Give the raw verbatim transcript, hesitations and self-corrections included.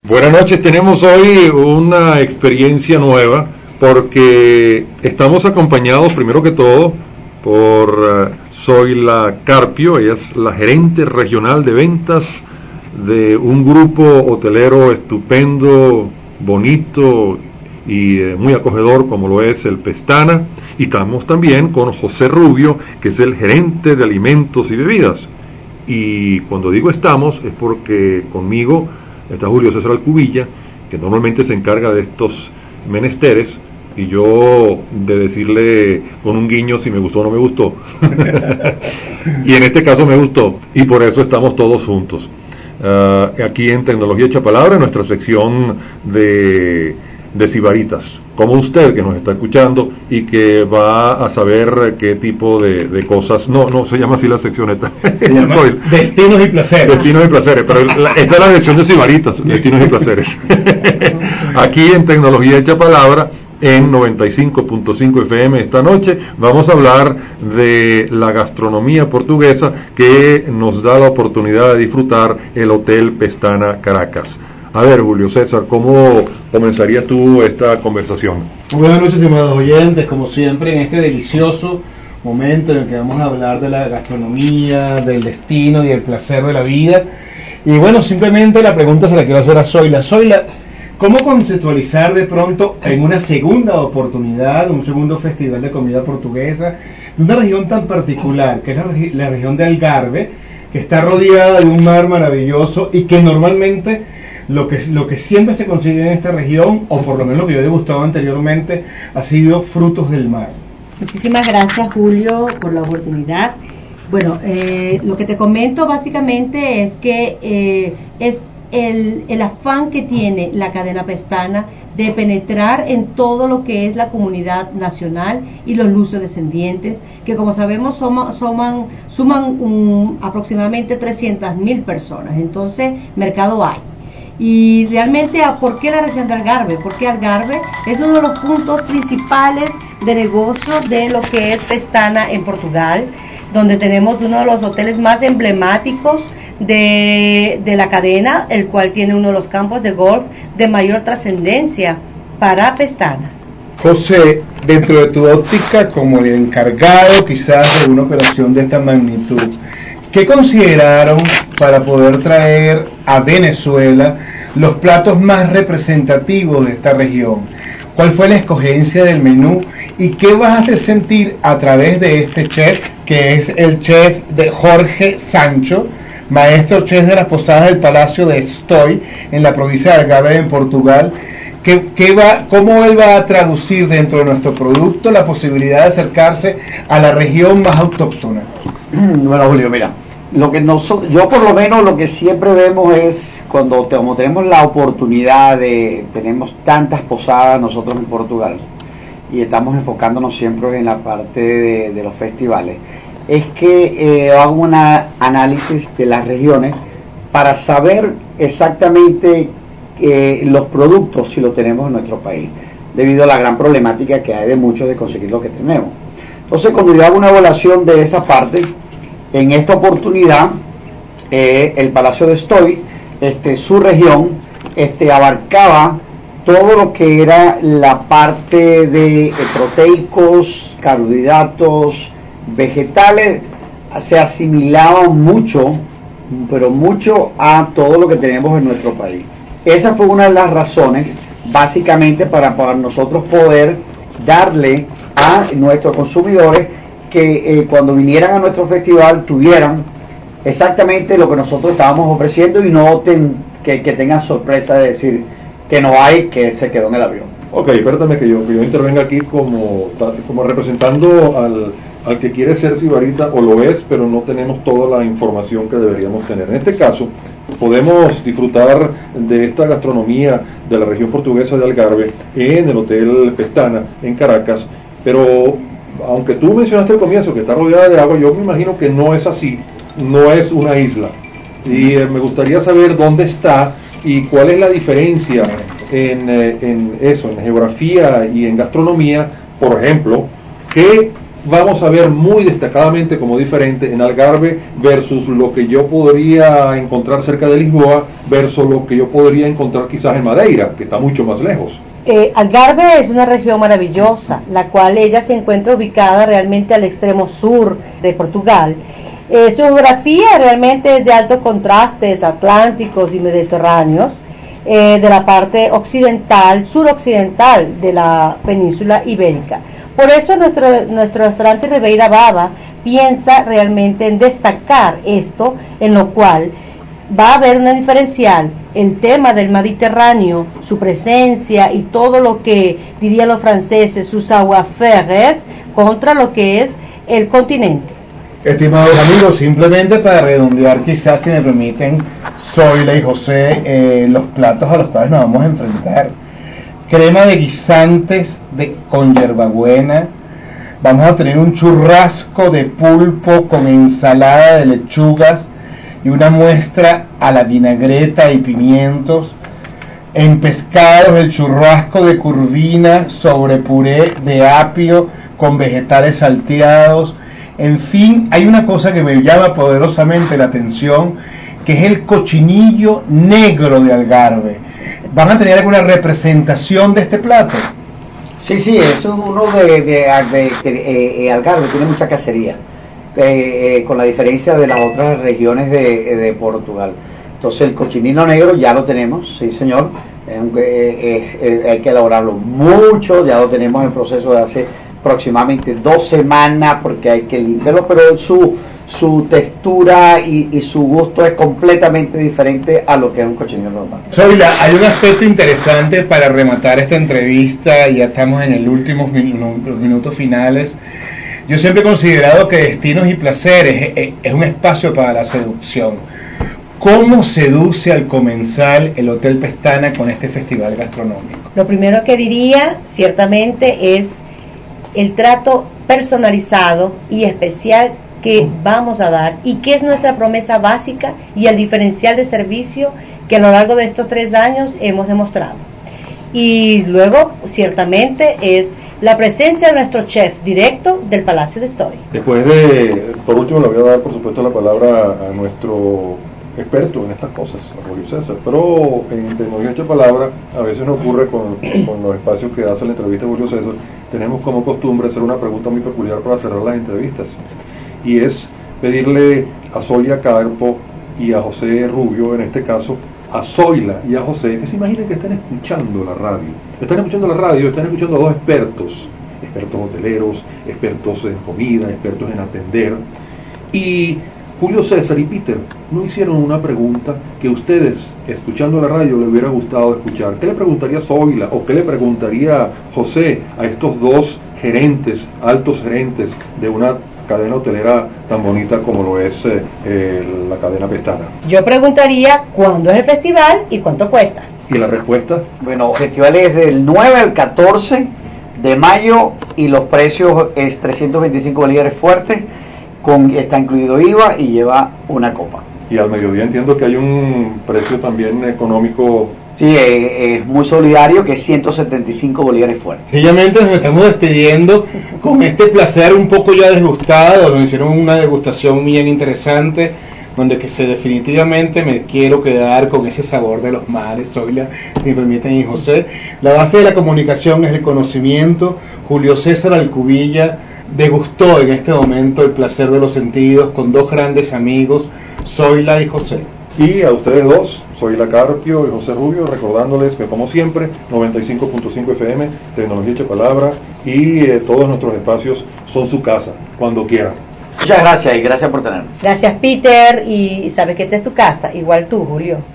Buenas noches, tenemos hoy una experiencia nueva porque estamos acompañados primero que todo por uh, Zoila Carpio. Ella es la gerente regional de ventas de un grupo hotelero estupendo, bonito y eh, muy acogedor como lo es el Pestana. Y estamos también con José Rubio, que es el gerente de alimentos y bebidas. Y cuando digo estamos es porque conmigo está Julio César Alcubilla, que normalmente se encarga de estos menesteres, y yo de decirle con un guiño si me gustó o no me gustó. Y en este caso me gustó, y por eso estamos todos juntos. Uh, aquí en Tecnología Hecha Palabra, en nuestra sección de, de Sibaritas, como usted que nos está escuchando y que va a saber qué tipo de, de cosas, no, no se llama así la sección esta, se llama Soy, Destinos y Placeres. Destinos y Placeres, pero la, esta es la sección de Sibaritas, Destinos y Placeres. Aquí en Tecnología Hecha Palabra, en noventa y cinco punto cinco F M esta noche, vamos a hablar de la gastronomía portuguesa que nos da la oportunidad de disfrutar el Hotel Pestana Caracas. A ver, Julio César, ¿cómo comenzarías tú esta conversación? Buenas noches, estimados oyentes, como siempre en este delicioso momento en el que vamos a hablar de la gastronomía, del destino y el placer de la vida. Y bueno, simplemente la pregunta se la quiero hacer a Zoila. Zoila, ¿cómo conceptualizar de pronto en una segunda oportunidad, un segundo festival de comida portuguesa, de una región tan particular, que es la, la región de Algarve, que está rodeada de un mar maravilloso y que normalmente lo que, lo que siempre se consigue en esta región, o por lo menos lo que yo he degustado anteriormente, ha sido frutos del mar? Muchísimas gracias, Julio, por la oportunidad. Bueno, eh, lo que te comento básicamente es que eh, es El, el afán que tiene la cadena Pestana de penetrar en todo lo que es la comunidad nacional y los luso-descendientes, que como sabemos suma, suman, suman um, aproximadamente trescientas mil personas. Entonces, mercado hay. Y realmente, ¿por qué la región de Algarve? Porque Algarve es uno de los puntos principales de negocio de lo que es Pestana en Portugal, donde tenemos uno de los hoteles más emblemáticos De, de la cadena, el cual tiene uno de los campos de golf de mayor trascendencia para Pestana. José, dentro de tu óptica como el encargado quizás de una operación de esta magnitud, ¿qué consideraron para poder traer a Venezuela los platos más representativos de esta región? ¿Cuál fue la escogencia del menú y qué vas a hacer sentir a través de este chef, que es el chef de Jorge Sancho, maestro chef de las posadas del Palacio de Estoy, en la provincia de Algarve, en Portugal? ¿Qué, qué va, ¿Cómo él va a traducir dentro de nuestro producto la posibilidad de acercarse a la región más autóctona? Bueno, Julio, mira, lo que nosotros, yo por lo menos lo que siempre vemos es cuando como tenemos la oportunidad de, tenemos tantas posadas nosotros en Portugal y estamos enfocándonos siempre en la parte de, de los festivales, es que eh, hago un análisis de las regiones para saber exactamente eh, los productos si lo tenemos en nuestro país, debido a la gran problemática que hay de muchos de conseguir lo que tenemos. Entonces, cuando yo hago una evaluación de esa parte, en esta oportunidad, eh, el Palacio de Estoy, este, su región, este, abarcaba todo lo que era la parte de eh, proteicos, carbohidratos, vegetales, se asimilaban mucho, pero mucho a todo lo que tenemos en nuestro país. Esa fue una de las razones, básicamente, para, para nosotros poder darle a nuestros consumidores que eh, cuando vinieran a nuestro festival tuvieran exactamente lo que nosotros estábamos ofreciendo y no ten, que, que tengan sorpresa de decir que no hay, que se quedó en el avión. Ok, espérame que yo, que yo intervenga aquí como, como representando al, al que quiere ser sibarita, o lo es, pero no tenemos toda la información que deberíamos tener. En este caso, podemos disfrutar de esta gastronomía de la región portuguesa de Algarve en el Hotel Pestana, en Caracas, pero aunque tú mencionaste al comienzo que está rodeada de agua, yo me imagino que no es así, no es una isla. Y eh, me gustaría saber dónde está y cuál es la diferencia en, eh, en eso, en geografía y en gastronomía. Por ejemplo, qué vamos a ver muy destacadamente como diferente en Algarve versus lo que yo podría encontrar cerca de Lisboa versus lo que yo podría encontrar quizás en Madeira, que está mucho más lejos? Eh, Algarve es una región maravillosa, la cual ella se encuentra ubicada realmente al extremo sur de Portugal. Eh, su geografía realmente es de altos contrastes atlánticos y mediterráneos, eh, de la parte occidental, suroccidental de la península ibérica. Por eso nuestro, nuestro restaurante Ribeira Baba piensa realmente en destacar esto, en lo cual va a haber una diferencial, el tema del Mediterráneo, su presencia y todo lo que dirían los franceses, sus savoir-faire, contra lo que es el continente. Estimados amigos, simplemente para redondear, quizás si me permiten, Zoila y José, eh, los platos a los cuales nos vamos a enfrentar. Crema de guisantes de, con hierbabuena. Vamos a tener un churrasco de pulpo con ensalada de lechugas y una muestra a la vinagreta y pimientos. En pescados, el churrasco de curvina sobre puré de apio con vegetales salteados. En fin, hay una cosa que me llama poderosamente la atención, que es el cochinillo negro de Algarve. ¿Van a tener alguna representación de este plato? Sí, sí, eso es uno de, de, de, de eh, Algarve, tiene mucha cacería, eh, eh, con la diferencia de las otras regiones de, de Portugal. Entonces el cochinillo negro ya lo tenemos, sí señor, eh, eh, eh, hay que elaborarlo mucho, ya lo tenemos en proceso de hace aproximadamente dos semanas porque hay que limpiarlo, pero su, su textura y, y su gusto es completamente diferente a lo que es un cochinillo normal. Zoila, hay un aspecto interesante para rematar esta entrevista, ya estamos en el último minu- los minutos finales. Yo siempre he considerado que Destinos y Placeres es, es un espacio para la seducción. ¿Cómo seduce al comensal el Hotel Pestana con este festival gastronómico? Lo primero que diría, ciertamente, es el trato personalizado y especial que vamos a dar y que es nuestra promesa básica y el diferencial de servicio que a lo largo de estos tres años hemos demostrado. Y luego, ciertamente, es la presencia de nuestro chef directo del Palacio de Story. Después de, por último, le voy a dar, por supuesto, la palabra a nuestro experto en estas cosas, a Julio César, pero en tecnología hecha palabra, a veces nos ocurre con, con los espacios que hace la entrevista Julio César, tenemos como costumbre hacer una pregunta muy peculiar para cerrar las entrevistas, y es pedirle a Zoila Carpo y a José Rubio, en este caso, a Zoila y a José, que se imaginen que están escuchando la radio, están escuchando la radio, están escuchando a dos expertos, expertos hoteleros, expertos en comida, expertos en atender, y Julio César y Peter no hicieron una pregunta que ustedes, escuchando la radio, le hubiera gustado escuchar. ¿Qué le preguntaría Zoila o qué le preguntaría José a estos dos gerentes, altos gerentes de una cadena hotelera tan bonita como lo es eh, eh, la cadena Pestana? Yo preguntaría cuándo es el festival y cuánto cuesta. ¿Y la respuesta? Bueno, el festival es del nueve al catorce de mayo y los precios es trescientos veinticinco bolívares fuertes. Con, está incluido I V A y lleva una copa. Y al mediodía entiendo que hay un precio también económico. Sí, eh, es muy solidario, que es ciento setenta y cinco bolívares fuertes. Sencillamente nos estamos despidiendo con este placer un poco ya desgustado. Nos hicieron una degustación bien interesante, donde que se definitivamente me quiero quedar con ese sabor de los mares. Zoila, si me permiten, y José. La base de la comunicación es el conocimiento. Julio César Alcubilla degustó en este momento el placer de los sentidos con dos grandes amigos, Zoila y José. Y a ustedes dos, Zoila Carpio y José Rubio, recordándoles que como siempre, noventa y cinco punto cinco F M, Tecnología Hecha Palabra, y eh, todos nuestros espacios son su casa, cuando quieran. Muchas gracias y gracias por tenernos. Gracias, Peter, y sabes que esta es tu casa, igual tú, Julio.